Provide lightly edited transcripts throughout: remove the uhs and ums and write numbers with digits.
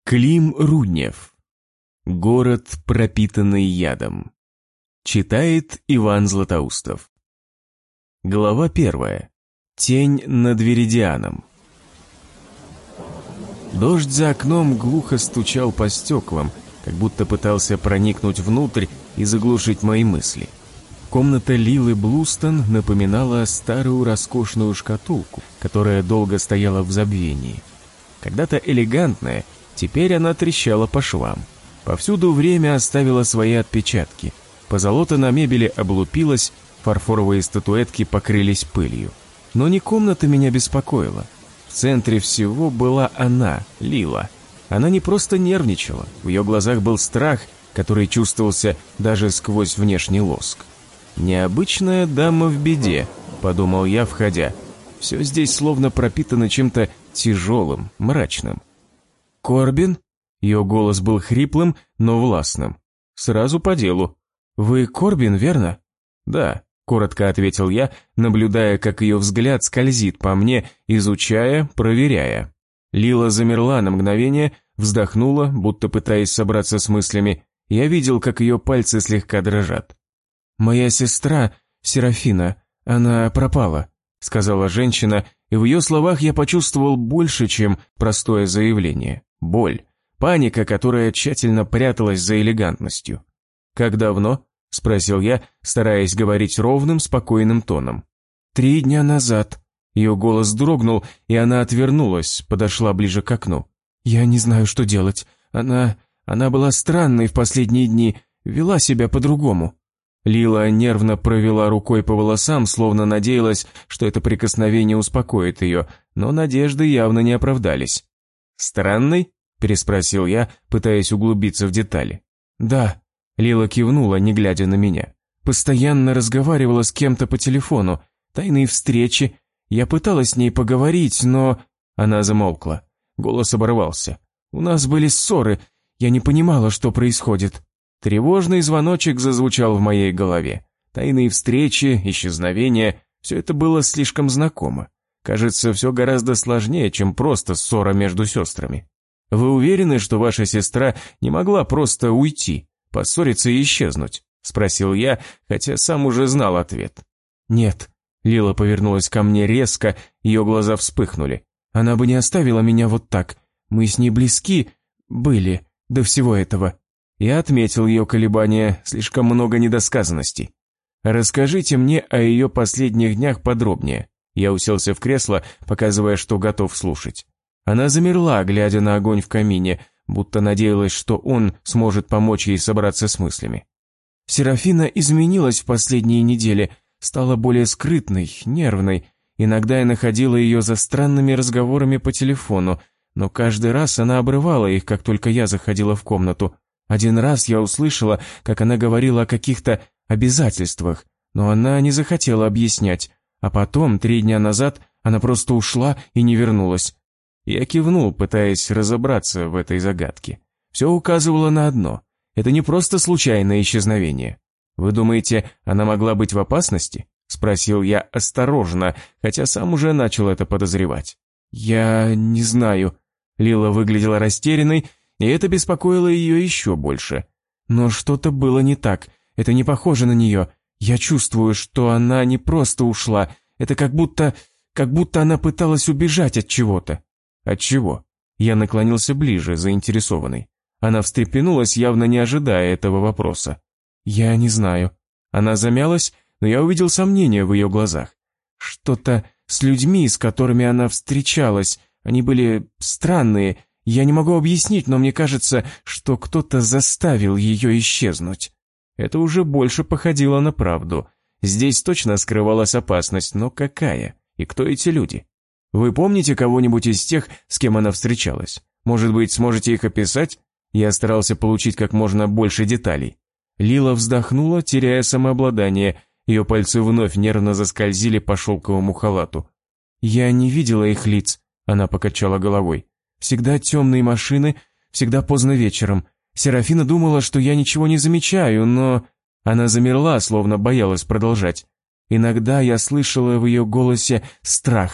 Клим Руднев. Город, пропитанный ядом. Читает Иван Златоустов. Глава 1. Тень над Веридианом. Дождь за окном глухо стучал по стеклам, как будто пытался проникнуть внутрь и заглушить мои мысли. Комната Лилы Блустон напоминала старую роскошную шкатулку, которая долго стояла в забвении. Когда-то элегантная, теперь она трещала по швам. Повсюду время оставило свои отпечатки. Позолота на мебели облупилась, фарфоровые статуэтки покрылись пылью. Но не комната меня беспокоила. В центре всего была она, Лила. Она не просто нервничала, в ее глазах был страх, который чувствовался даже сквозь внешний лоск. «Необычная дама в беде», — подумал я, входя. Все здесь словно пропитано чем-то тяжелым, мрачным. «Корбин?» Ее голос был хриплым, но властным. «Сразу по делу. Вы Корбин, верно?» «Да», — коротко ответил я, наблюдая, как ее взгляд скользит по мне, изучая, проверяя. Лила замерла на мгновение, вздохнула, будто пытаясь собраться с мыслями. Я видел, как ее пальцы слегка дрожат. «Моя сестра, Серафина, она пропала», — сказала женщина, и в ее словах я почувствовал больше, чем простое заявление. Боль, паника, которая тщательно пряталась за элегантностью. «Как давно?» — спросил я, стараясь говорить ровным, спокойным тоном. 3 дня назад». Ее голос дрогнул, и она отвернулась, подошла ближе к окну. «Я не знаю, что делать. Она была странной в последние дни, вела себя по-другому». Лила нервно провела рукой по волосам, словно надеялась, что это прикосновение успокоит ее, но надежды явно не оправдались. «Странный?» – переспросил я, пытаясь углубиться в детали. «Да», – Лила кивнула, не глядя на меня. «Постоянно разговаривала с кем-то по телефону, тайные встречи. Я пыталась с ней поговорить, но...» Она замолкла. Голос оборвался. «У нас были ссоры, я не понимала, что происходит». Тревожный звоночек зазвучал в моей голове. Тайные встречи, исчезновения – все это было слишком знакомо. Кажется, все гораздо сложнее, чем просто ссора между сестрами. «Вы уверены, что ваша сестра не могла просто уйти, поссориться и исчезнуть?» – спросил я, хотя сам уже знал ответ. «Нет». Лила повернулась ко мне резко, ее глаза вспыхнули. «Она бы не оставила меня вот так. Мы с ней близки были до всего этого». Я отметил ее колебания, слишком много недосказанностей. «Расскажите мне о ее последних днях подробнее». Я уселся в кресло, показывая, что готов слушать. Она замерла, глядя на огонь в камине, будто надеялась, что он сможет помочь ей собраться с мыслями. «Серафина изменилась в последние недели, стала более скрытной, нервной. Иногда я находила ее за странными разговорами по телефону, но каждый раз она обрывала их, как только я заходила в комнату. Один раз я услышала, как она говорила о каких-то обязательствах, но она не захотела объяснять, а потом, 3 дня назад, она просто ушла и не вернулась». Я кивнул, пытаясь разобраться в этой загадке. Все указывало на одно. Это не просто случайное исчезновение. «Вы думаете, она могла быть в опасности?» – спросил я осторожно, хотя сам уже начал это подозревать. «Я не знаю». Лила выглядела растерянной, и это беспокоило ее еще больше. «Но что-то было не так, это не похоже на нее. Я чувствую, что она не просто ушла, это как будто она пыталась убежать от чего-то». «От чего?» Я наклонился ближе, заинтересованный. Она встрепенулась, явно не ожидая этого вопроса. «Я не знаю». Она замялась, но я увидел сомнение в ее глазах. «Что-то с людьми, с которыми она встречалась, они были странные. Я не могу объяснить, но мне кажется, что кто-то заставил ее исчезнуть». Это уже больше походило на правду. Здесь точно скрывалась опасность, но какая? И кто эти люди? «Вы помните кого-нибудь из тех, с кем она встречалась? Может быть, сможете их описать?» Я старался получить как можно больше деталей. Лила вздохнула, теряя самообладание. Ее пальцы вновь нервно заскользили по шелковому халату. «Я не видела их лиц», — она покачала головой. «Всегда темные машины, всегда поздно вечером. Серафина думала, что я ничего не замечаю, но...» Она замерла, словно боялась продолжать. Иногда я слышала в ее голосе страх.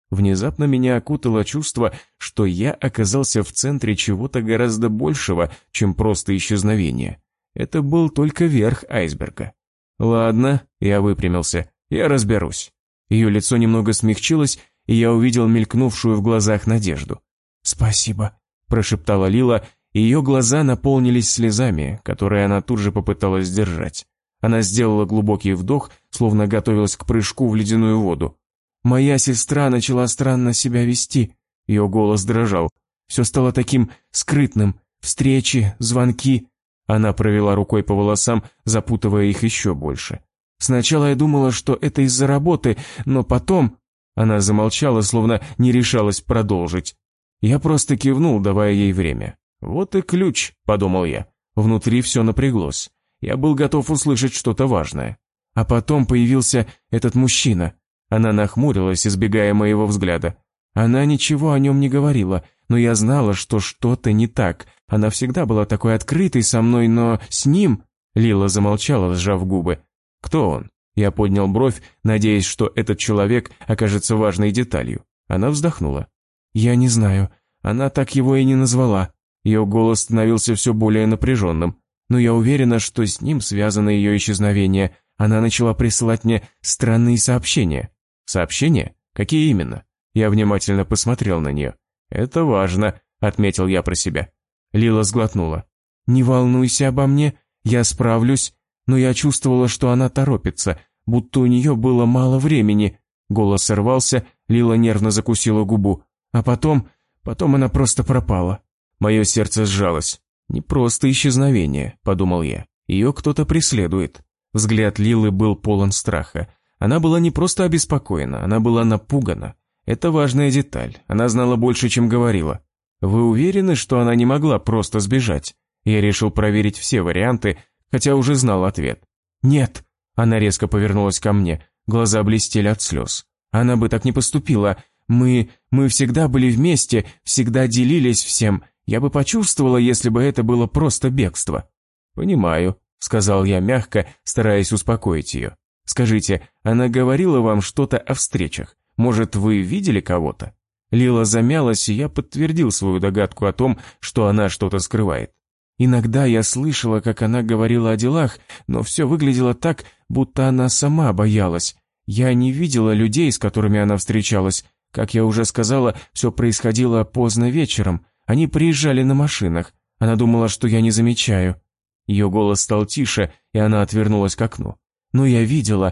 Внезапно меня окутало чувство, что я оказался в центре чего-то гораздо большего, чем просто исчезновение. Это был только верх айсберга. «Ладно», — я выпрямился, — «я разберусь». Ее лицо немного смягчилось, и я увидел мелькнувшую в глазах надежду. «Спасибо», — прошептала Лила, и ее глаза наполнились слезами, которые она тут же попыталась сдержать. Она сделала глубокий вдох, словно готовилась к прыжку в ледяную воду. «Моя сестра начала странно себя вести», — ее голос дрожал. «Все стало таким скрытным. Встречи, звонки». Она провела рукой по волосам, запутывая их еще больше. «Сначала я думала, что это из-за работы, но потом...» Она замолчала, словно не решалась продолжить. Я просто кивнул, давая ей время. «Вот и ключ», — подумал я. Внутри все напряглось. Я был готов услышать что-то важное. А потом появился этот мужчина. Она нахмурилась, избегая моего взгляда. Она ничего о нем не говорила, но я знала, что что-то не так. Она всегда была такой открытой со мной, но с ним... Лила замолчала, сжав губы. «Кто он?» Я поднял бровь, надеясь, что этот человек окажется важной деталью. Она вздохнула. «Я не знаю. Она так его и не назвала». Ее голос становился все более напряженным. «Но я уверена, что с ним связано ее исчезновение. Она начала присылать мне странные сообщения». «Сообщения? Какие именно?» Я внимательно посмотрел на нее. «Это важно», — отметил я про себя. Лила сглотнула. «Не волнуйся обо мне, я справлюсь». Но я чувствовала, что она торопится, будто у нее было мало времени. Голос сорвался, Лила нервно закусила губу. А потом она просто пропала. Мое сердце сжалось. «Не просто исчезновение», — подумал я. «Ее кто-то преследует». Взгляд Лилы был полон страха. Она была не просто обеспокоена, она была напугана. Это важная деталь, она знала больше, чем говорила. «Вы уверены, что она не могла просто сбежать?» Я решил проверить все варианты, хотя уже знал ответ. «Нет», — она резко повернулась ко мне, глаза блестели от слез. «Она бы так не поступила. Мы всегда были вместе, всегда делились всем. Я бы почувствовала, если бы это было просто бегство». «Понимаю», — сказал я мягко, стараясь успокоить ее. «Скажите, она говорила вам что-то о встречах? Может, вы видели кого-то?» Лила замялась, и я подтвердил свою догадку о том, что она что-то скрывает. «Иногда я слышала, как она говорила о делах, но все выглядело так, будто она сама боялась. Я не видела людей, с которыми она встречалась. Как я уже сказала, все происходило поздно вечером. Они приезжали на машинах. Она думала, что я не замечаю». Ее голос стал тише, и она отвернулась к окну. «Но я видела,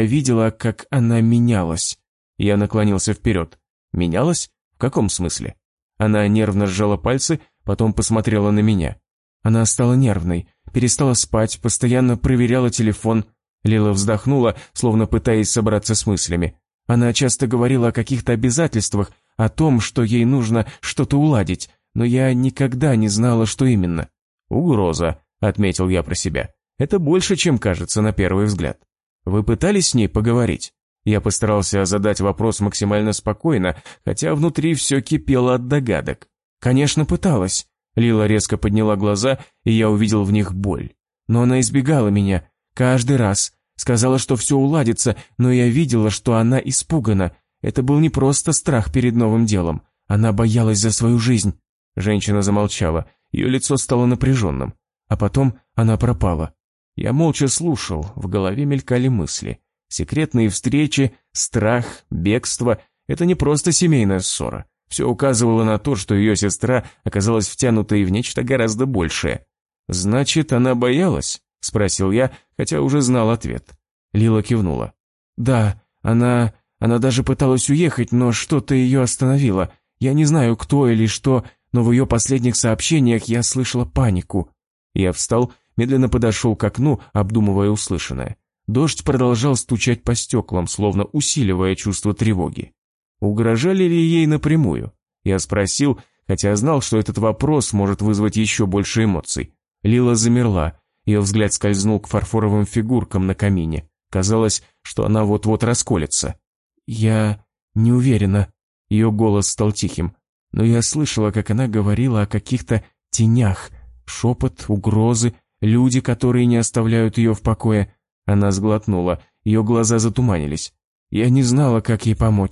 как она менялась». Я наклонился вперед. «Менялась? В каком смысле?» Она нервно сжала пальцы, потом посмотрела на меня. Она стала нервной, перестала спать, постоянно проверяла телефон. Лила вздохнула, словно пытаясь собраться с мыслями. Она часто говорила о каких-то обязательствах, о том, что ей нужно что-то уладить, но я никогда не знала, что именно. «Угроза», — отметил я про себя. «Это больше, чем кажется на первый взгляд. Вы пытались с ней поговорить?» Я постарался задать вопрос максимально спокойно, хотя внутри все кипело от догадок. «Конечно, пыталась». Лила резко подняла глаза, и я увидел в них боль. Но она избегала меня. Каждый раз. Сказала, что все уладится, но я видела, что она испугана. Это был не просто страх перед новым делом. Она боялась за свою жизнь. Женщина замолчала. Ее лицо стало напряженным. А потом она пропала. Я молча слушал, в голове мелькали мысли. Секретные встречи, страх, бегство – это не просто семейная ссора. Все указывало на то, что ее сестра оказалась втянутой в нечто гораздо большее. «Значит, она боялась?» – спросил я, хотя уже знал ответ. Лила кивнула. «Да, она даже пыталась уехать, но что-то ее остановило. Я не знаю, кто или что, но в ее последних сообщениях я слышала панику». Я встал, медленно подошел к окну, обдумывая услышанное. Дождь продолжал стучать по стеклам, словно усиливая чувство тревоги. Угрожали ли ей напрямую? Я спросил, хотя знал, что этот вопрос может вызвать еще больше эмоций. Лила замерла, ее взгляд скользнул к фарфоровым фигуркам на камине. Казалось, что она вот-вот расколется. «Я не уверена», ее голос стал тихим, но я слышала, как она говорила о каких-то тенях, шепот, угрозы, люди, которые не оставляют ее в покое. Она сглотнула, ее глаза затуманились. Я не знала, как ей помочь.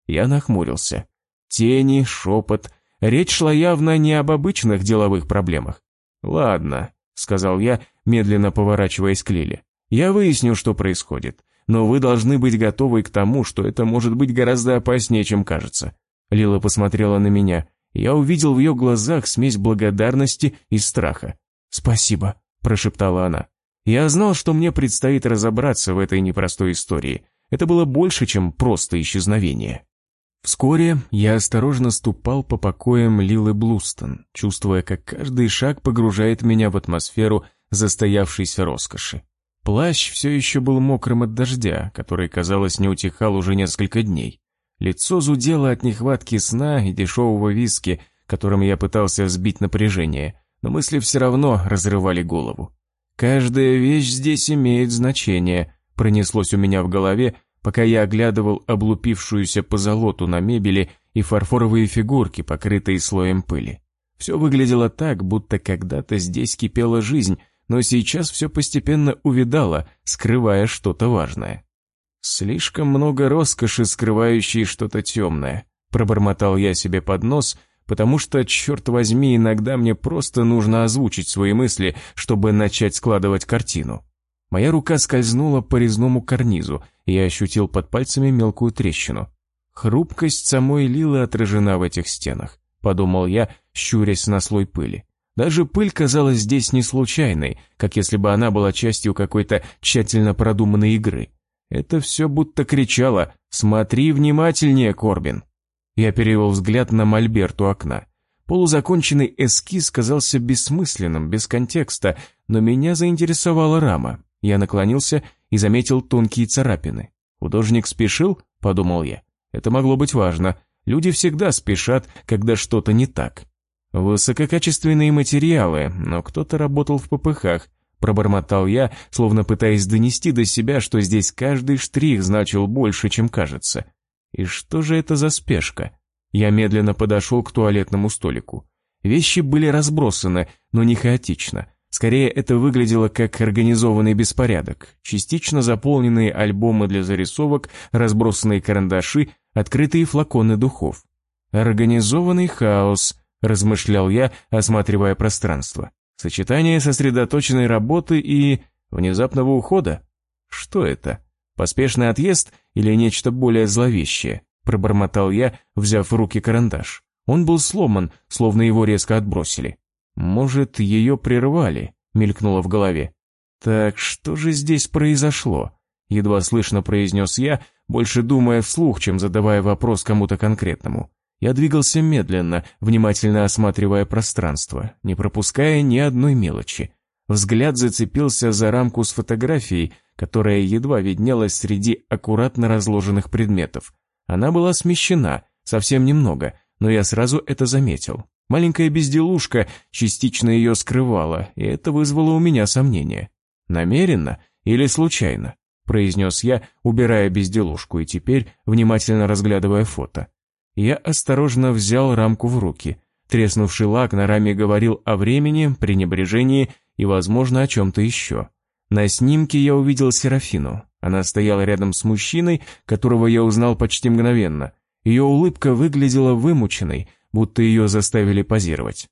Я нахмурился. Тени, шепот. Речь шла явно не об обычных деловых проблемах. «Ладно», — сказал я, медленно поворачиваясь к Лиле. «Я выясню, что происходит, но вы должны быть готовы к тому, что это может быть гораздо опаснее, чем кажется». Лила посмотрела на меня. Я увидел в ее глазах смесь благодарности и страха. «Спасибо», — прошептала она. Я знал, что мне предстоит разобраться в этой непростой истории. Это было больше, чем просто исчезновение. Вскоре я осторожно ступал по покоям Лилы Блустон, чувствуя, как каждый шаг погружает меня в атмосферу застоявшейся роскоши. Плащ все еще был мокрым от дождя, который, казалось, не утихал уже несколько дней. Лицо зудело от нехватки сна и дешевого виски, которым я пытался сбить напряжение, но мысли все равно разрывали голову. «Каждая вещь здесь имеет значение», пронеслось у меня в голове, пока я оглядывал облупившуюся позолоту на мебели и фарфоровые фигурки, покрытые слоем пыли. Все выглядело так, будто когда-то здесь кипела жизнь, но сейчас все постепенно увядало, скрывая что-то важное. «Слишком много роскоши, скрывающей что-то темное», пробормотал я себе под нос, потому что, черт возьми, иногда мне просто нужно озвучить свои мысли, чтобы начать складывать картину. Моя рука скользнула по резному карнизу, и я ощутил под пальцами мелкую трещину. Хрупкость самой Лилы отражена в этих стенах, подумал я, щурясь на слой пыли. Даже пыль казалась здесь не случайной, как если бы она была частью какой-то тщательно продуманной игры. Это все будто кричало «Смотри внимательнее, Корбин!». Я перевел взгляд на мольберт у окна. Полузаконченный эскиз казался бессмысленным, без контекста, но меня заинтересовала рама. Я наклонился и заметил тонкие царапины. «Художник спешил?» – подумал я. Это могло быть важно. Люди всегда спешат, когда что-то не так. «Высококачественные материалы, но кто-то работал в попыхах», – пробормотал я, словно пытаясь донести до себя, что здесь каждый штрих значил больше, чем кажется. И что же это за спешка? Я медленно подошел к туалетному столику. Вещи были разбросаны, но не хаотично. Скорее, это выглядело как организованный беспорядок. Частично заполненные альбомы для зарисовок, разбросанные карандаши, открытые флаконы духов. «Организованный хаос», – размышлял я, осматривая пространство. «Сочетание сосредоточенной работы и внезапного ухода? Что это? Поспешный отъезд или нечто более зловещее?» – пробормотал я, взяв в руки карандаш. Он был сломан, словно его резко отбросили. «Может, ее прервали?» – мелькнуло в голове. «Так что же здесь произошло?» – едва слышно произнес я, больше думая вслух, чем задавая вопрос кому-то конкретному. Я двигался медленно, внимательно осматривая пространство, не пропуская ни одной мелочи. Взгляд зацепился за рамку с фотографией, которая едва виднелась среди аккуратно разложенных предметов. Она была смещена, совсем немного, но я сразу это заметил. Маленькая безделушка частично ее скрывала, и это вызвало у меня сомнения. «Намеренно или случайно?» – произнес я, убирая безделушку и теперь внимательно разглядывая фото. Я осторожно взял рамку в руки. Треснувший лак на раме говорил о времени, пренебрежении и, возможно, о чем-то еще. На снимке я увидел Серафину. Она стояла рядом с мужчиной, которого я узнал почти мгновенно. Ее улыбка выглядела вымученной, будто ее заставили позировать.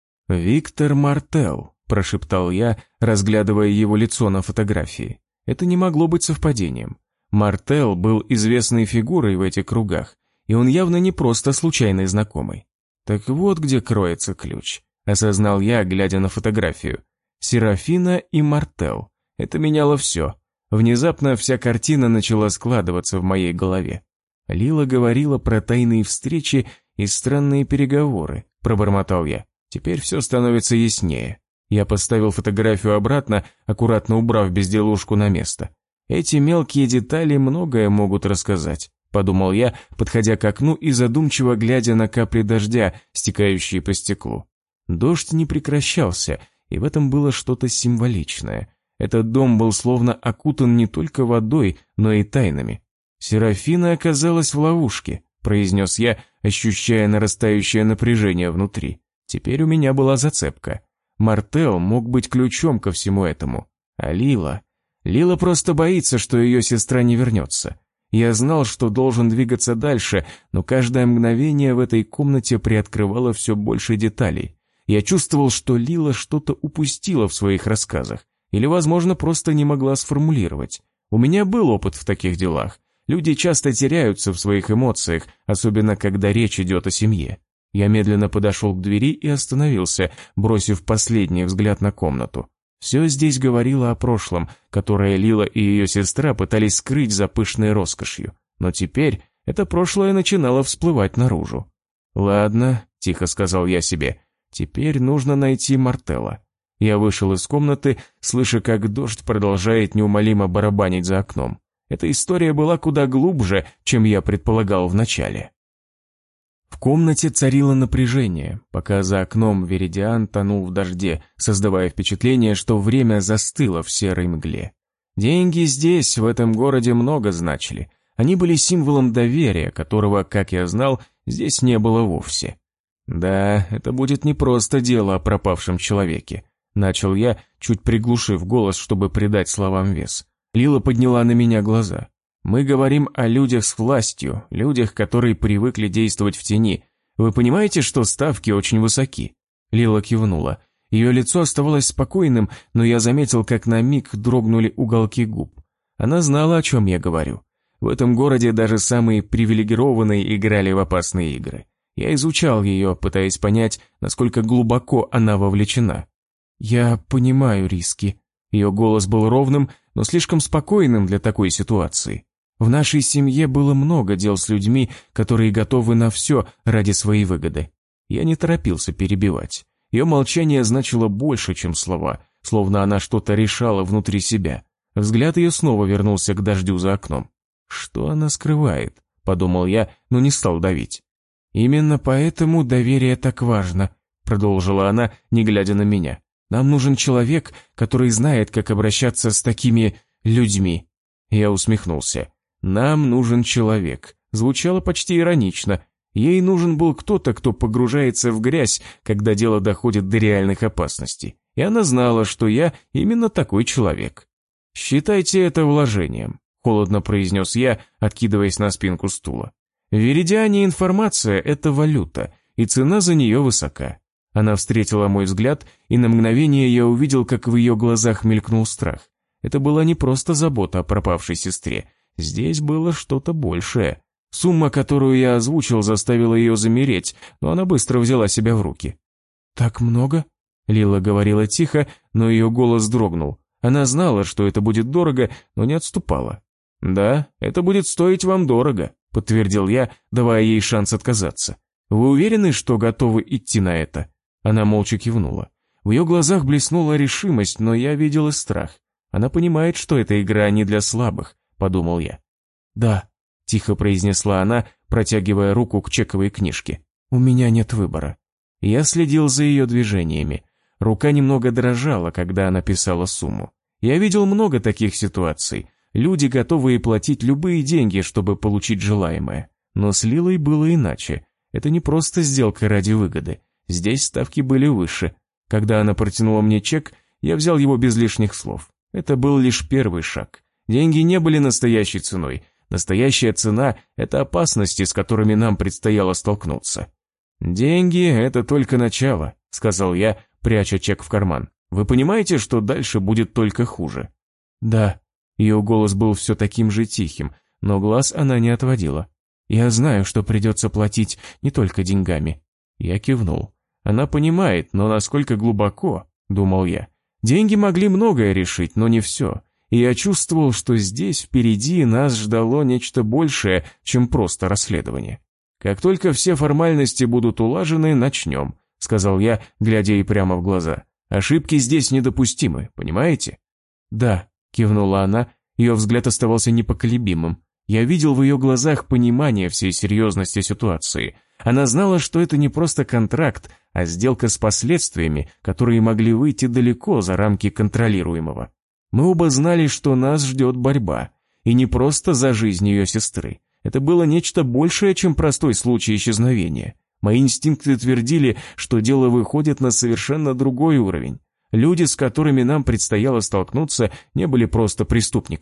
«Виктор Мартел», – прошептал я, разглядывая его лицо на фотографии. Это не могло быть совпадением. Мартел был известной фигурой в этих кругах, и он явно не просто случайный знакомый. «Так вот где кроется ключ», – осознал я, глядя на фотографию. Серафина и Мартел. Это меняло все. Внезапно вся картина начала складываться в моей голове. Лила говорила про тайные встречи и странные переговоры, пробормотал я. Теперь все становится яснее. Я поставил фотографию обратно, аккуратно убрав безделушку на место. Эти мелкие детали многое могут рассказать, подумал я, подходя к окну и задумчиво глядя на капли дождя, стекающие по стеклу. Дождь не прекращался, и в этом было что-то символичное. Этот дом был словно окутан не только водой, но и тайнами. «Серафина оказалась в ловушке», – произнес я, ощущая нарастающее напряжение внутри. Теперь у меня была зацепка. Мартел мог быть ключом ко всему этому. А Лила... Лила просто боится, что ее сестра не вернется. Я знал, что должен двигаться дальше, но каждое мгновение в этой комнате приоткрывало все больше деталей. Я чувствовал, что Лила что-то упустила в своих рассказах, или, возможно, просто не могла сформулировать. У меня был опыт в таких делах. Люди часто теряются в своих эмоциях, особенно когда речь идет о семье. Я медленно подошел к двери и остановился, бросив последний взгляд на комнату. Все здесь говорило о прошлом, которое Лила и ее сестра пытались скрыть за пышной роскошью. Но теперь это прошлое начинало всплывать наружу. «Ладно», — тихо сказал я себе, — «теперь нужно найти Мартелла». Я вышел из комнаты, слыша, как дождь продолжает неумолимо барабанить за окном. Эта история была куда глубже, чем я предполагал вначале. В комнате царило напряжение, пока за окном Веридиан тонул в дожде, создавая впечатление, что время застыло в серой мгле. Деньги здесь, в этом городе, много значили. Они были символом доверия, которого, как я знал, здесь не было вовсе. «Да, это будет не просто дело о пропавшем человеке», — начал я, чуть приглушив голос, чтобы придать словам вес. Лила подняла на меня глаза. «Мы говорим о людях с властью, людях, которые привыкли действовать в тени. Вы понимаете, что ставки очень высоки?» Лила кивнула. Ее лицо оставалось спокойным, но я заметил, как на миг дрогнули уголки губ. Она знала, о чем я говорю. В этом городе даже самые привилегированные играли в опасные игры. Я изучал ее, пытаясь понять, насколько глубоко она вовлечена. «Я понимаю риски». Ее голос был ровным, но слишком спокойным для такой ситуации. В нашей семье было много дел с людьми, которые готовы на все ради своей выгоды. Я не торопился перебивать. Ее молчание значило больше, чем слова, словно она что-то решала внутри себя. Взгляд ее снова вернулся к дождю за окном. «Что она скрывает?» – подумал я, но не стал давить. «Именно поэтому доверие так важно», – продолжила она, не глядя на меня. «Нам нужен человек, который знает, как обращаться с такими людьми». Я усмехнулся. «Нам нужен человек». Звучало почти иронично. Ей нужен был кто-то, кто погружается в грязь, когда дело доходит до реальных опасностей. И она знала, что я именно такой человек. «Считайте это вложением», — холодно произнес я, откидываясь на спинку стула. «В Веридиане информация — это валюта, и цена за нее высока». Она встретила мой взгляд, и на мгновение я увидел, как в ее глазах мелькнул страх. Это была не просто забота о пропавшей сестре. Здесь было что-то большее. Сумма, которую я озвучил, заставила ее замереть, но она быстро взяла себя в руки. «Так много?» Лила говорила тихо, но ее голос дрогнул. Она знала, что это будет дорого, но не отступала. «Да, это будет стоить вам дорого», — подтвердил я, давая ей шанс отказаться. «Вы уверены, что готовы идти на это?» Она молча кивнула. В ее глазах блеснула решимость, но я видел и страх. Она понимает, что эта игра не для слабых, подумал я. «Да», — тихо произнесла она, протягивая руку к чековой книжке. «У меня нет выбора». Я следил за ее движениями. Рука немного дрожала, когда она писала сумму. Я видел много таких ситуаций. Люди, готовые платить любые деньги, чтобы получить желаемое. Но с Лилой было иначе. Это не просто сделка ради выгоды. Здесь ставки были выше. Когда она протянула мне чек, я взял его без лишних слов. Это был лишь первый шаг. Деньги не были настоящей ценой. Настоящая цена – это опасности, с которыми нам предстояло столкнуться. «Деньги – это только начало», – сказал я, пряча чек в карман. «Вы понимаете, что дальше будет только хуже?» «Да». Ее голос был все таким же тихим, но глаз она не отводила. «Я знаю, что придется платить не только деньгами». Я кивнул. «Она понимает, но насколько глубоко?» – думал я. Деньги могли многое решить, но не все. И я чувствовал, что здесь впереди нас ждало нечто большее, чем просто расследование. «Как только все формальности будут улажены, начнем», — сказал я, глядя ей прямо в глаза. «Ошибки здесь недопустимы, понимаете?» «Да», — кивнула она, ее взгляд оставался непоколебимым. Я видел в ее глазах понимание всей серьезности ситуации. Она знала, что это не просто контракт, а сделка с последствиями, которые могли выйти далеко за рамки контролируемого. Мы оба знали, что нас ждет борьба, и не просто за жизнь ее сестры. Это было нечто большее, чем простой случай исчезновения. Мои инстинкты твердили, что дело выходит на совершенно другой уровень. Люди, с которыми нам предстояло столкнуться, не были просто преступниками.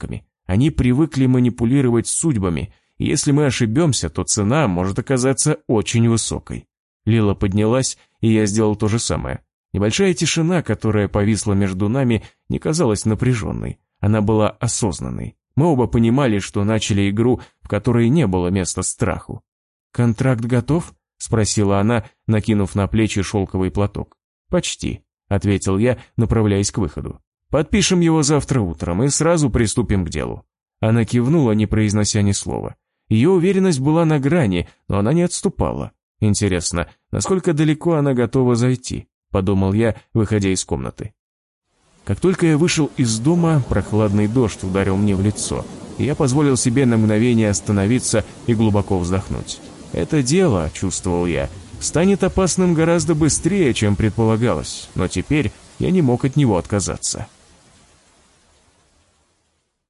Они привыкли манипулировать судьбами, и если мы ошибемся, то цена может оказаться очень высокой. Лила поднялась, и я сделал то же самое. Небольшая тишина, которая повисла между нами, не казалась напряженной. Она была осознанной. Мы оба понимали, что начали игру, в которой не было места страху. «Контракт готов?» – спросила она, накинув на плечи шелковый платок. «Почти», – ответил я, направляясь к выходу. «Подпишем его завтра утром и сразу приступим к делу». Она кивнула, не произнося ни слова. Ее уверенность была на грани, но она не отступала. «Интересно, насколько далеко она готова зайти?» – подумал я, выходя из комнаты. Как только я вышел из дома, прохладный дождь ударил мне в лицо, и я позволил себе на мгновение остановиться и глубоко вздохнуть. Это дело, чувствовал я, станет опасным гораздо быстрее, чем предполагалось, но теперь я не мог от него отказаться.